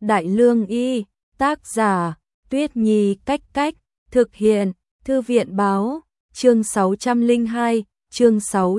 Đại Lương Y, tác giả, Tuyết Nhi Cách Cách, thực hiện, Thư viện Báo, chương 602, chương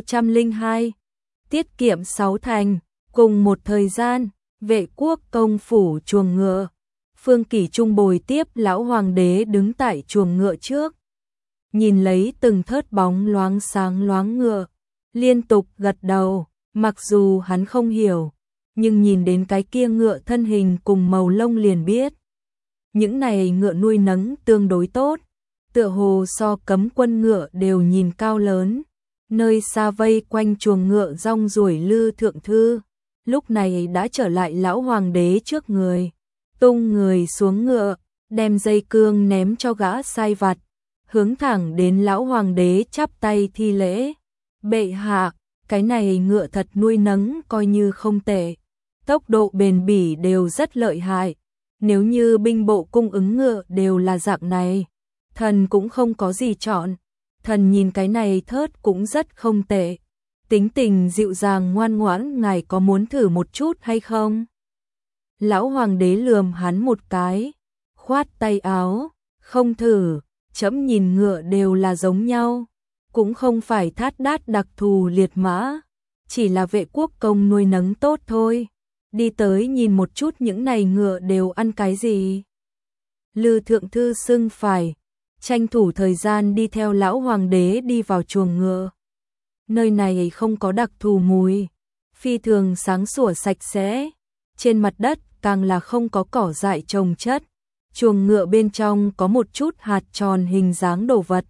602. Tiết kiệm 6 thành, cùng một thời gian, Vệ Quốc công phủ chuồng ngựa. Phương Kỷ Trung bồi tiếp lão hoàng đế đứng tại chuồng ngựa trước. Nhìn lấy từng thớt bóng loáng sáng loáng ngựa, liên tục gật đầu, mặc dù hắn không hiểu, nhưng nhìn đến cái kia ngựa thân hình cùng màu lông liền biết. Những này ngựa nuôi nấng tương đối tốt, tựa hồ so cấm quân ngựa đều nhìn cao lớn. Nơi xa vây quanh chuồng ngựa rong ruổi Lư Thượng Thư, lúc này đã trở lại lão hoàng đế trước người, tung người xuống ngựa, đem dây cương ném cho gã sai vặt, hướng thẳng đến lão hoàng đế chắp tay thi lễ. Bệ hạ, cái này ngựa thật nuôi nấng coi như không tệ, tốc độ bền bỉ đều rất lợi hại. Nếu như binh bộ cung ứng ngựa đều là dạng này, thần cũng không có gì chọn. Thần nhìn cái này thớt cũng rất không tệ, tính tình dịu dàng ngoan ngoãn, ngài có muốn thử một chút hay không? Lão hoàng đế lườm hắn một cái, khoát tay áo, không thử, trẫm nhìn ngựa đều là giống nhau, cũng không phải thát đát đặc thù liệt mã, chỉ là Vệ Quốc công nuôi nấng tốt thôi. Đi tới nhìn một chút những này ngựa đều ăn cái gì. Lư Thượng Thư xưng phải, tranh thủ thời gian đi theo lão hoàng đế đi vào chuồng ngựa. Nơi này không có đặc thù mùi, phi thường sáng sủa sạch sẽ, trên mặt đất càng là không có cỏ dại trồng chất. Chuồng ngựa bên trong có một chút hạt tròn hình dáng đồ vật.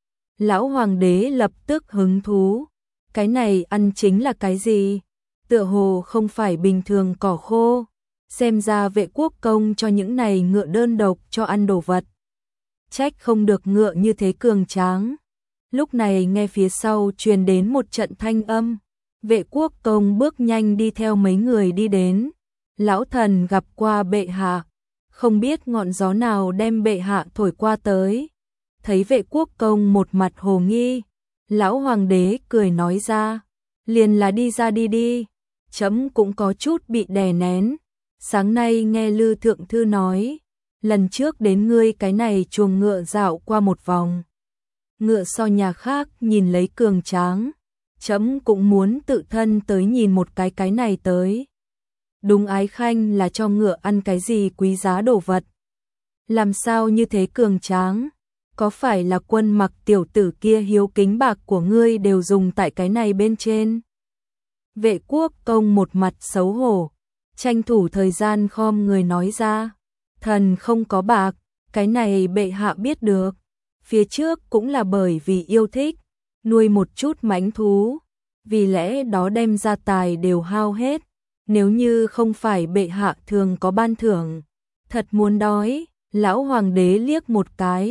Lão hoàng đế lập tức hứng thú, cái này ăn chính là cái gì? Tựa hồ không phải bình thường cỏ khô, xem ra Vệ Quốc công cho những này ngựa đơn độc cho ăn đồ vật. Trách không được ngựa như thế cường tráng. Lúc này nghe phía sau truyền đến một trận thanh âm, Vệ Quốc công bước nhanh đi theo mấy người đi đến. Lão thần gặp qua bệ hạ, không biết ngọn gió nào đem bệ hạ thổi qua tới. Thấy Vệ Quốc công một mặt hồ nghi, lão hoàng đế cười nói ra, liền là đi ra đi đi, trẫm cũng có chút bị đè nén. Sáng nay nghe Lư Thượng Thư nói, lần trước đến ngươi cái này chuồng ngựa dạo qua một vòng, ngựa so nhà khác nhìn lấy cường tráng, trẫm cũng muốn tự thân tới nhìn một cái này tới. Đúng, ái khanh là cho ngựa ăn cái gì quý giá đồ vật? Làm sao như thế cường tráng? Có phải là Quân Mặc tiểu tử kia hiếu kính bạc của ngươi đều dùng tại cái này bên trên? Vệ Quốc công một mặt xấu hổ, tranh thủ thời gian khom người nói ra, thần không có bạc, cái này bệ hạ biết được. Phía trước cũng là bởi vì yêu thích, nuôi một chút mãnh thú, vì lẽ đó đem gia tài đều hao hết. Nếu như không phải bệ hạ thường có ban thưởng, thật muốn đói. Lão hoàng đế liếc một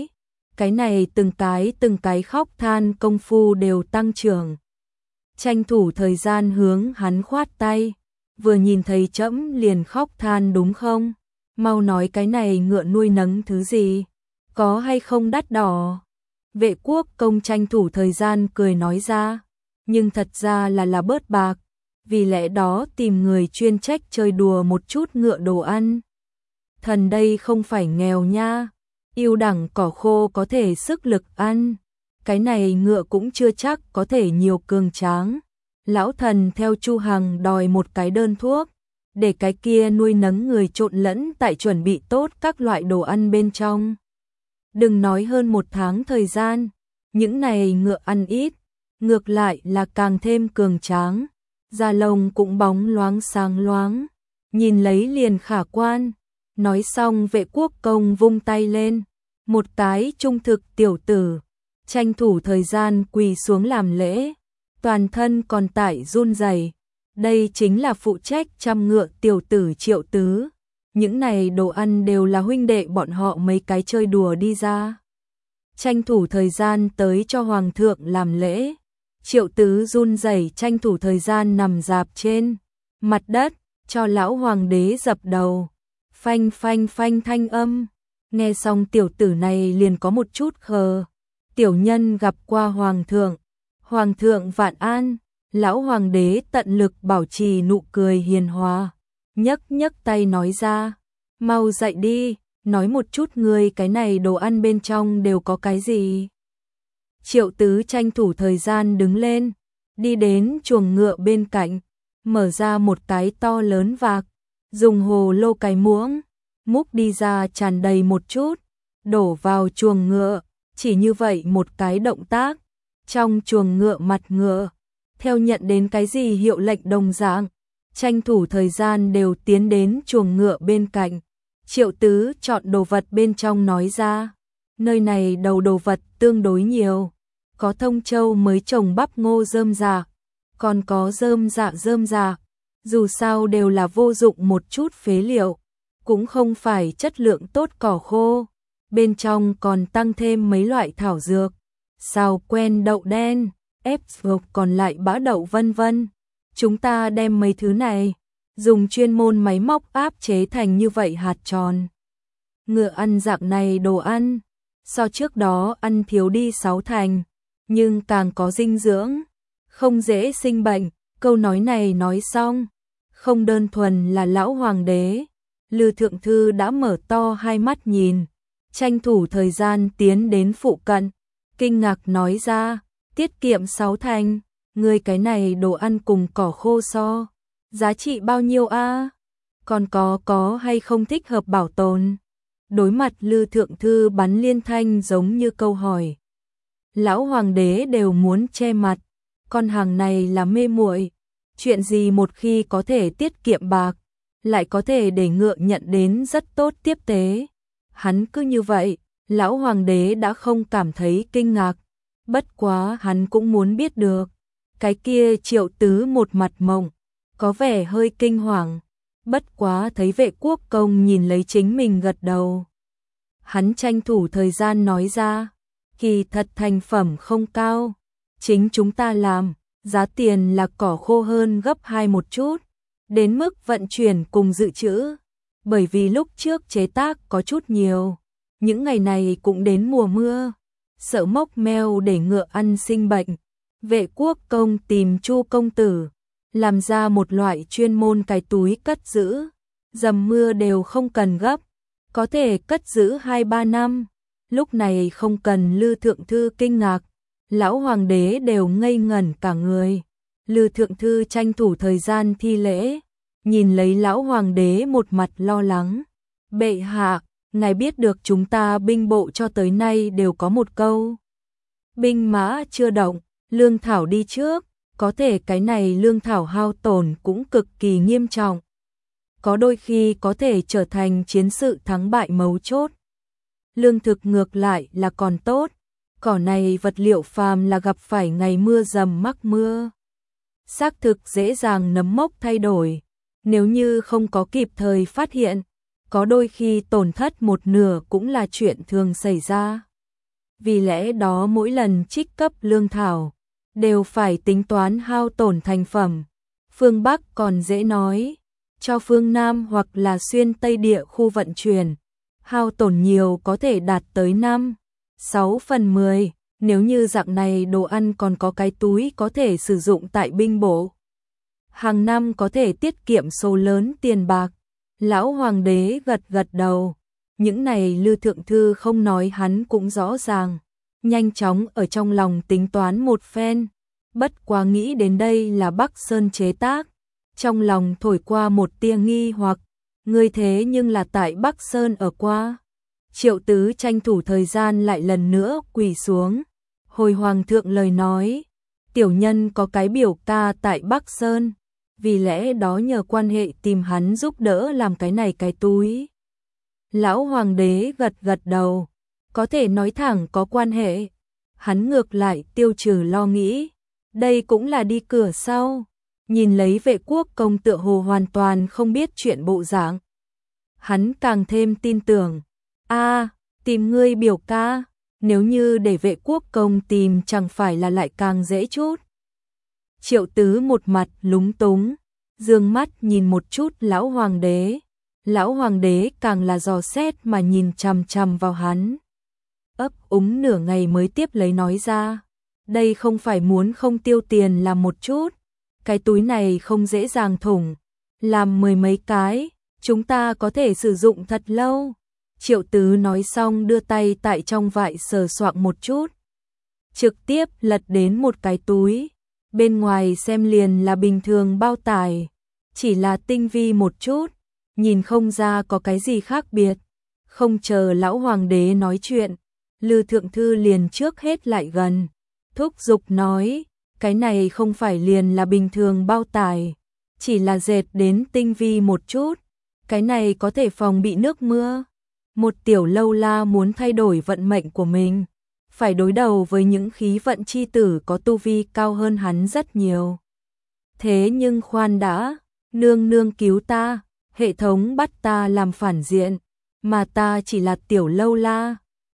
cái này từng cái khóc than công phu đều tăng trưởng. Tranh thủ thời gian hướng hắn khoát tay, vừa nhìn thấy trẫm liền khóc than đúng không? Mau nói cái này ngựa nuôi nấng thứ gì, có hay không đắt đỏ? Vệ Quốc công tranh thủ thời gian cười nói ra, nhưng thật ra là bớt bạc, vì lẽ đó tìm người chuyên trách chơi đùa một chút ngựa đồ ăn. Thần đây không phải nghèo nha, yêu đẳng cỏ khô có thể sức lực ăn, cái này ngựa cũng chưa chắc có thể nhiều cường tráng. Lão thần theo Chu Hằng đòi một cái đơn thuốc, để cái kia nuôi nấng người trộn lẫn tại chuẩn bị tốt các loại đồ ăn bên trong. Đừng nói hơn 1 tháng thời gian, những này ngựa ăn ít, ngược lại là càng thêm cường tráng, da lông cũng bóng loáng sáng loáng, nhìn lấy liền khả quan. Nói xong Vệ Quốc công vung tay lên, một cái trung thực tiểu tử, tranh thủ thời gian quỳ xuống làm lễ, toàn thân còn tại run rẩy. Đây chính là phụ trách chăm ngựa tiểu tử Triệu Tứ. Những này đồ ăn đều là huynh đệ bọn họ mấy cái chơi đùa đi ra. Tranh thủ thời gian tới cho hoàng thượng làm lễ. Triệu Tứ run rẩy tranh thủ thời gian nằm dạp trên mặt đất, cho lão hoàng đế dập đầu. Phanh phanh phanh thanh âm. Nghe xong tiểu tử này liền có một chút khờ. Tiểu nhân gặp qua hoàng thượng. Hoàng thượng vạn an. Lão hoàng đế tận lực bảo trì nụ cười hiền hòa, nhấc nhấc tay nói ra, mau dậy đi, nói một chút ngươi cái này đồ ăn bên trong đều có cái gì. Triệu Tứ tranh thủ thời gian đứng lên, đi đến chuồng ngựa bên cạnh, mở ra một cái to lớn vạc, dùng hồ lô cái muỗng, múc đi ra tràn đầy một chút, đổ vào chuồng ngựa, chỉ như vậy một cái động tác, trong chuồng ngựa mặt ngựa, theo nhận đến cái gì hiệu lệnh đồng dạng, tranh thủ thời gian đều tiến đến chuồng ngựa bên cạnh. Triệu Tứ chọn đồ vật bên trong nói ra, nơi này đầu đồ vật tương đối nhiều, có thông châu mới trồng bắp ngô rơm rạ, còn có rơm rạ, dù sao đều là vô dụng một chút phế liệu, cũng không phải chất lượng tốt cỏ khô, bên trong còn tăng thêm mấy loại thảo dược, xào quen đậu đen, ép gộc còn lại bã đậu vân vân. Chúng ta đem mấy thứ này, dùng chuyên môn máy móc áp chế thành như vậy hạt tròn. Ngựa ăn dạng này đồ ăn, so trước đó ăn thiếu đi 6 thành, nhưng càng có dinh dưỡng, không dễ sinh bệnh. Câu nói này nói xong, không đơn thuần là lão hoàng đế, Lư Thượng Thư đã mở to hai mắt nhìn, tranh thủ thời gian tiến đến phụ cận, kinh ngạc nói ra, tiết kiệm 6 thành, người cái này đồ ăn cùng cỏ khô so, giá trị bao nhiêu a? Còn có hay không thích hợp bảo tồn? Đối mặt Lư Thượng Thư bắn liên thanh giống như câu hỏi. Lão hoàng đế đều muốn che mặt, con hàng này là mê muội, chuyện gì một khi có thể tiết kiệm bạc, lại có thể để ngựa nhận đến rất tốt tiếp tế. Hắn cứ như vậy, lão hoàng đế đã không cảm thấy kinh ngạc, bất quá hắn cũng muốn biết được. Cái kia Triệu Tứ một mặt mộng, có vẻ hơi kinh hoàng, bất quá thấy Vệ Quốc Công nhìn lấy chính mình gật đầu. Hắn tranh thủ thời gian nói ra, kỳ thật thành phẩm không cao, chính chúng ta làm, giá tiền là cỏ khô hơn gấp 2 một chút, đến mức vận chuyển cùng dự trữ, bởi vì lúc trước chế tác có chút nhiều, những ngày này cũng đến mùa mưa, sợ mốc meo để ngựa ăn sinh bệnh. Vệ Quốc Công tìm Chu công tử, làm ra một loại chuyên môn cái túi cất giữ, dầm mưa đều không cần gấp, có thể cất giữ 2-3 năm. Lúc này không cần Lư Thượng Thư kinh ngạc, lão hoàng đế đều ngây ngẩn cả người. Lư Thượng Thư tranh thủ thời gian thi lễ, nhìn lấy lão hoàng đế một mặt lo lắng. Bệ hạ, ngài biết được chúng ta binh bộ cho tới nay đều có một câu. Binh mã chưa động, lương thảo đi trước, có thể cái này lương thảo hao tổn cũng cực kỳ nghiêm trọng. Có đôi khi có thể trở thành chiến sự thắng bại mấu chốt. Lương thực ngược lại là còn tốt, cỏ này vật liệu phàm là gặp phải ngày mưa dầm mắc mưa. Xác thực dễ dàng nấm mốc thay đổi, nếu như không có kịp thời phát hiện, có đôi khi tổn thất một nửa cũng là chuyện thường xảy ra. Vì lẽ đó mỗi lần trích cấp lương thảo, đều phải tính toán hao tổn thành phẩm. Phương Bắc còn dễ nói, cho phương Nam hoặc là xuyên Tây địa khu vận chuyển, hao tổn nhiều có thể đạt tới 5/6/10, nếu như dạng này đồ ăn còn có cái túi có thể sử dụng tại binh bộ. Hàng năm có thể tiết kiệm số lớn tiền bạc. Lão hoàng đế gật đầu, những này Lư Thượng Thư không nói hắn cũng rõ ràng, nhanh chóng ở trong lòng tính toán một phen, bất quá nghĩ đến đây là Bắc Sơn chế tác, trong lòng thổi qua một tia nghi hoặc, ngươi thế nhưng là tại Bắc Sơn ở qua. Triệu Tứ tranh thủ thời gian lại lần nữa quỳ xuống, hồi hoàng thượng lời nói, tiểu nhân có cái biểu ca tại Bắc Sơn, vì lẽ đó nhờ quan hệ tìm hắn giúp đỡ làm cái này cái túi. Lão hoàng đế gật đầu, có thể nói thẳng có quan hệ. Hắn ngược lại tiêu trừ lo nghĩ, đây cũng là đi cửa sau. Nhìn lấy Vệ Quốc Công tựa hồ hoàn toàn không biết chuyện bộ dạng, hắn càng thêm tin tưởng. Tìm ngươi biểu ca, nếu như để Vệ Quốc Công tìm chẳng phải là lại càng dễ chút. Triệu Tứ một mặt lúng túng, dương mắt nhìn một chút lão hoàng đế. Lão hoàng đế càng là dò xét mà nhìn chằm chằm vào hắn. Ấp úng nửa ngày mới tiếp lấy nói ra, đây không phải muốn không tiêu tiền làm một chút, cái túi này không dễ dàng thủng, làm 10 mấy cái, chúng ta có thể sử dụng thật lâu. Triệu Tứ nói xong đưa tay tại trong vải sờ soạng một chút. Trực tiếp lật đến một cái túi. Bên ngoài xem liền là bình thường bao tải. Chỉ là tinh vi một chút. Nhìn không ra có cái gì khác biệt. Không chờ lão hoàng đế nói chuyện. Lư Thượng Thư liền trước hết lại gần. Thúc giục nói. Cái này không phải liền là bình thường bao tải. Chỉ là dệt đến tinh vi một chút. Cái này có thể phòng bị nước mưa. Một tiểu lâu la muốn thay đổi vận mệnh của mình, phải đối đầu với những khí vận chi tử có tu vi cao hơn hắn rất nhiều. Thế nhưng khoan đã, nương nương cứu ta, hệ thống bắt ta làm phản diện, mà ta chỉ là tiểu lâu la,